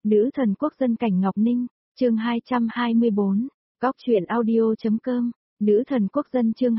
Nữ thần quốc dân Cảnh Ngọc Ninh, chương 224, góc truyện audio.com, nữ thần quốc dân chương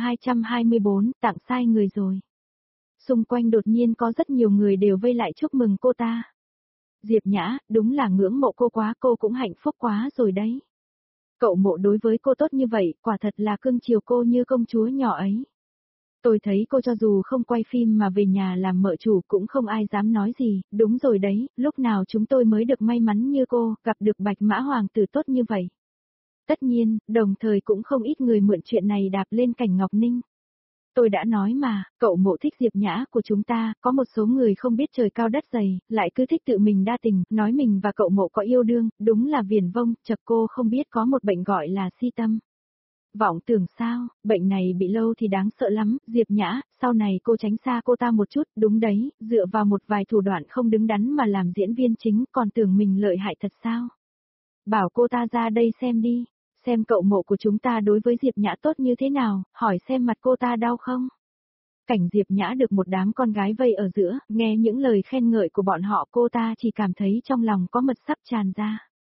224, tặng sai người rồi. Xung quanh đột nhiên có rất nhiều người đều vây lại chúc mừng cô ta. Diệp Nhã, đúng là ngưỡng mộ cô quá, cô cũng hạnh phúc quá rồi đấy. Cậu Mộ đối với cô tốt như vậy, quả thật là cưng chiều cô như công chúa nhỏ ấy. Tôi thấy cô cho dù không quay phim mà về nhà làm mợ chủ cũng không ai dám nói gì, đúng rồi đấy, lúc nào chúng tôi mới được may mắn như cô, gặp được Bạch Mã Hoàng tử tốt như vậy. Tất nhiên, đồng thời cũng không ít người mượn chuyện này đạp lên Cảnh Ngọc Ninh. Tôi đã nói mà, cậu Mộ thích Diệp Nhã của chúng ta, có một số người không biết trời cao đất dày, lại cứ thích tự mình đa tình, nói mình và cậu Mộ có yêu đương, đúng là viển vông, chật cô không biết có một bệnh gọi là si tâm. Vọng tưởng sao, bệnh này bị lâu thì đáng sợ lắm, Diệp Nhã, sau này cô tránh xa cô ta một chút, đúng đấy, dựa vào một vài thủ đoạn không đứng đắn mà làm diễn viên chính, còn tưởng mình lợi hại thật sao? Bảo cô ta ra đây xem đi, xem cậu Mộ của chúng ta đối với Diệp Nhã tốt như thế nào, hỏi xem mặt cô ta đau không? Cảnh Diệp Nhã được một đám con gái vây ở giữa, nghe những lời khen ngợi của bọn họ cô ta chỉ cảm thấy trong lòng có mật sắc tràn ra.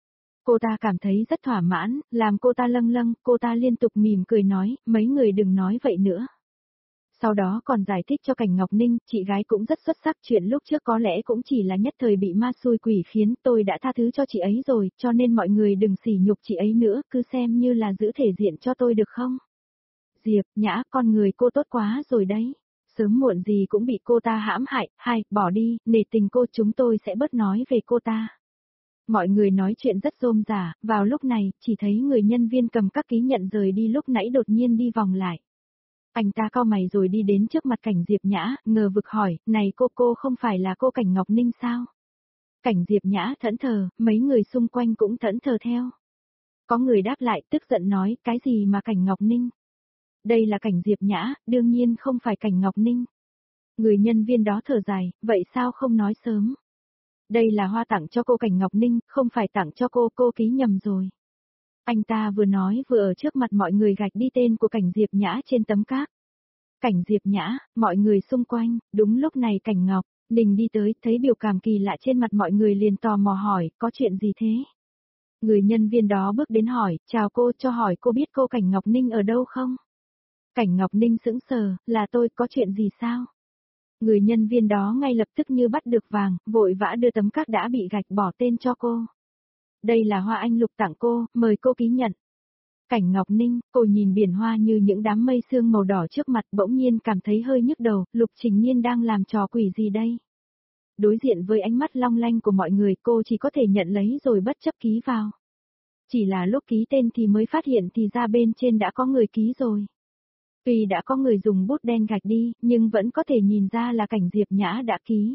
Cô ta cảm thấy rất thỏa mãn, làm cô ta lâng lâng, cô ta liên tục mỉm cười nói, mấy người đừng nói vậy nữa. Sau đó còn giải thích cho Cảnh Ngọc Ninh, chị gái cũng rất xuất sắc, chuyện lúc trước có lẽ cũng chỉ là nhất thời bị ma xui quỷ khiến, tôi đã tha thứ cho chị ấy rồi, cho nên mọi người đừng sỉ nhục chị ấy nữa, cứ xem như là giữ thể diện cho tôi được không? Diệp Nhã, con người cô tốt quá rồi đấy. Sớm muộn gì cũng bị cô ta hãm hại, bỏ đi, nể tình cô chúng tôi sẽ bớt nói về cô ta. Mọi người nói chuyện rất rôm rả, vào lúc này, chỉ thấy người nhân viên cầm các ký nhận rời đi lúc nãy đột nhiên đi vòng lại. Anh ta cau mày rồi đi đến trước mặt Cảnh Diệp Nhã, ngờ vực hỏi, này cô không phải là cô Cảnh Ngọc Ninh sao? Cảnh Diệp Nhã thẫn thờ, mấy người xung quanh cũng thẫn thờ theo. Có người đáp lại tức giận nói, cái gì mà Cảnh Ngọc Ninh? Đây là Cảnh Diệp Nhã, đương nhiên không phải Cảnh Ngọc Ninh. Người nhân viên đó thở dài, vậy sao không nói sớm? Đây là hoa tặng cho cô Cảnh Ngọc Ninh, không phải tặng cho cô ký nhầm rồi. Anh ta vừa nói vừa ở trước mặt mọi người gạch đi tên của Cảnh Diệp Nhã trên tấm cáp. Cảnh Diệp Nhã, mọi người xung quanh, đúng lúc này Cảnh Ngọc Ninh đi tới, thấy biểu cảm kỳ lạ trên mặt mọi người liền tò mò hỏi, có chuyện gì thế? Người nhân viên đó bước đến hỏi, chào cô, cho hỏi cô biết cô Cảnh Ngọc Ninh ở đâu không? Cảnh Ngọc Ninh sững sờ, là tôi, có chuyện gì sao? Người nhân viên đó ngay lập tức như bắt được vàng, vội vã đưa tấm cát đã bị gạch bỏ tên cho cô. Đây là hoa anh Lục tặng cô, mời cô ký nhận. Cảnh Ngọc Ninh, cô nhìn biển hoa như những đám mây sương màu đỏ trước mặt bỗng nhiên cảm thấy hơi nhức đầu, Lục Trình Nhiên đang làm trò quỷ gì đây? Đối diện với ánh mắt long lanh của mọi người cô chỉ có thể nhận lấy rồi bất chấp ký vào. Chỉ là lúc ký tên thì mới phát hiện thì ra bên trên đã có người ký rồi. Tuy đã có người dùng bút đen gạch đi, nhưng vẫn có thể nhìn ra là Cảnh Diệp Nhã đã ký.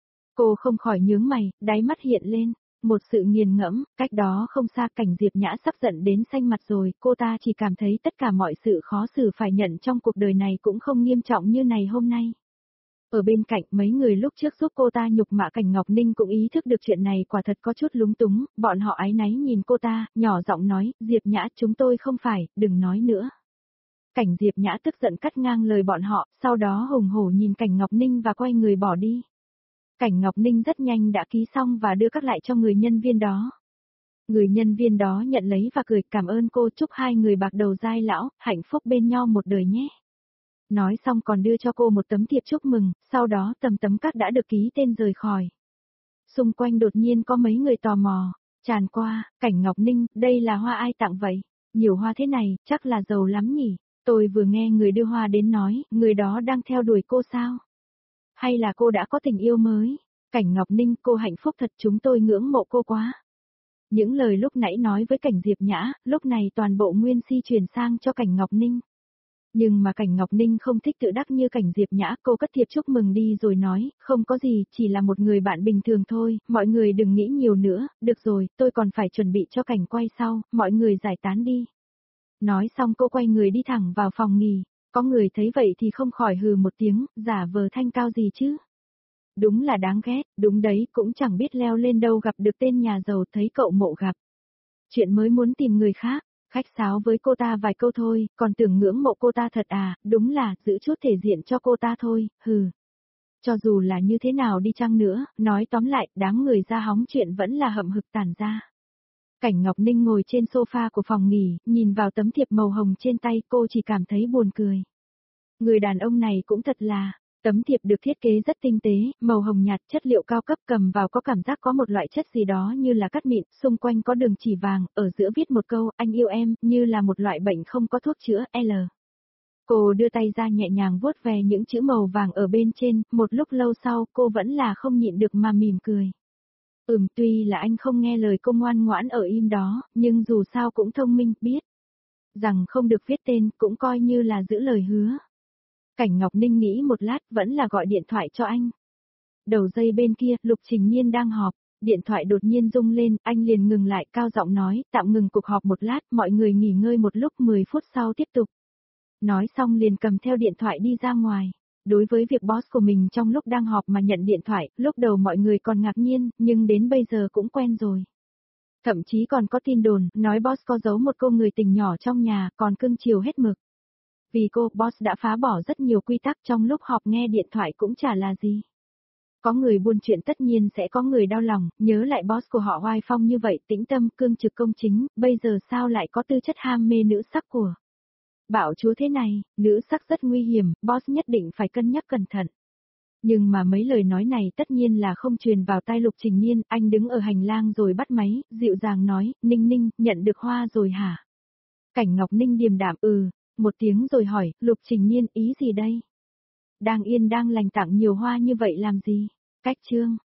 Cô không khỏi nhướng mày, đáy mắt hiện lên, một sự nghiền ngẫm, cách đó không xa Cảnh Diệp Nhã sắp giận đến xanh mặt rồi, cô ta chỉ cảm thấy tất cả mọi sự khó xử phải nhận trong cuộc đời này cũng không nghiêm trọng như này hôm nay. Ở bên cạnh mấy người lúc trước giúp cô ta nhục mạ Cảnh Ngọc Ninh cũng ý thức được chuyện này quả thật có chút lúng túng, bọn họ áy náy nhìn cô ta, nhỏ giọng nói, Diệp Nhã chúng tôi không phải, đừng nói nữa. Cảnh Diệp Nhã tức giận cắt ngang lời bọn họ, sau đó hùng hổ nhìn Cảnh Ngọc Ninh và quay người bỏ đi. Cảnh Ngọc Ninh rất nhanh đã ký xong và đưa các lại cho người nhân viên đó. Người nhân viên đó nhận lấy và cười cảm ơn cô, chúc hai người bạc đầu dai lão, hạnh phúc bên nhau một đời nhé. Nói xong còn đưa cho cô một tấm thiệp chúc mừng, sau đó tấm cát đã được ký tên rời khỏi. Xung quanh đột nhiên có mấy người tò mò, tràn qua, Cảnh Ngọc Ninh, đây là hoa ai tặng vậy? Nhiều hoa thế này, chắc là giàu lắm nhỉ? Tôi vừa nghe người đưa hoa đến nói, người đó đang theo đuổi cô sao? Hay là cô đã có tình yêu mới? Cảnh Ngọc Ninh, cô hạnh phúc thật, chúng tôi ngưỡng mộ cô quá. Những lời lúc nãy nói với Cảnh Diệp Nhã, lúc này toàn bộ nguyên si truyền sang cho Cảnh Ngọc Ninh. Nhưng mà Cảnh Ngọc Ninh không thích tự đắc như Cảnh Diệp Nhã, cô cất thiệp chúc mừng đi rồi nói, không có gì, chỉ là một người bạn bình thường thôi, mọi người đừng nghĩ nhiều nữa, được rồi, tôi còn phải chuẩn bị cho cảnh quay sau, mọi người giải tán đi. Nói xong cô quay người đi thẳng vào phòng nghỉ, có người thấy vậy thì không khỏi hừ một tiếng, giả vờ thanh cao gì chứ. Đúng là đáng ghét, đúng đấy, cũng chẳng biết leo lên đâu gặp được tên nhà giàu thấy cậu Mộ gặp. Chuyện mới muốn tìm người khác, khách sáo với cô ta vài câu thôi, còn tưởng ngưỡng mộ cô ta thật à, đúng là giữ chút thể diện cho cô ta thôi, hừ. Cho dù là như thế nào đi chăng nữa, nói tóm lại, đám người ra hóng chuyện vẫn là hậm hực tàn ra. Cảnh Ngọc Ninh ngồi trên sofa của phòng nghỉ, nhìn vào tấm thiệp màu hồng trên tay cô chỉ cảm thấy buồn cười. Người đàn ông này cũng thật là, tấm thiệp được thiết kế rất tinh tế, màu hồng nhạt, chất liệu cao cấp, cầm vào có cảm giác có một loại chất gì đó như là cát mịn, xung quanh có đường chỉ vàng, ở giữa viết một câu, anh yêu em, như là một loại bệnh không có thuốc chữa, L. Cô đưa tay ra nhẹ nhàng vuốt về những chữ màu vàng ở bên trên, một lúc lâu sau cô vẫn là không nhịn được mà mỉm cười. Tuy là anh không nghe lời cô ngoan ngoãn ở im đó, nhưng dù sao cũng thông minh, biết rằng không được viết tên, cũng coi như là giữ lời hứa. Cảnh Ngọc Ninh nghĩ một lát, vẫn là gọi điện thoại cho anh. Đầu dây bên kia, Lục Trình Nhiên đang họp, điện thoại đột nhiên rung lên, anh liền ngừng lại, cao giọng nói, tạm ngừng cuộc họp một lát, mọi người nghỉ ngơi một lúc, 10 phút sau tiếp tục. Nói xong liền cầm theo điện thoại đi ra ngoài. Đối với việc boss của mình trong lúc đang họp mà nhận điện thoại, lúc đầu mọi người còn ngạc nhiên, nhưng đến bây giờ cũng quen rồi. Thậm chí còn có tin đồn, nói boss có giấu một cô người tình nhỏ trong nhà, còn cưng chiều hết mực. Vì cô, boss đã phá bỏ rất nhiều quy tắc trong lúc họp nghe điện thoại cũng chả là gì. Có người buôn chuyện tất nhiên sẽ có người đau lòng, nhớ lại boss của họ oai phong như vậy, tĩnh tâm, cương trực công chính, bây giờ sao lại có tư chất ham mê nữ sắc của. Bảo chúa thế này, nữ sắc rất nguy hiểm, boss nhất định phải cân nhắc cẩn thận. Nhưng mà mấy lời nói này tất nhiên là không truyền vào tai Lục Trình Nhiên, anh đứng ở hành lang rồi bắt máy, dịu dàng nói, Ninh Ninh, nhận được hoa rồi hả? Cảnh Ngọc Ninh điềm đạm một tiếng rồi hỏi, Lục Trình Nhiên ý gì đây? Đang yên đang lành tặng nhiều hoa như vậy làm gì? Cách chương.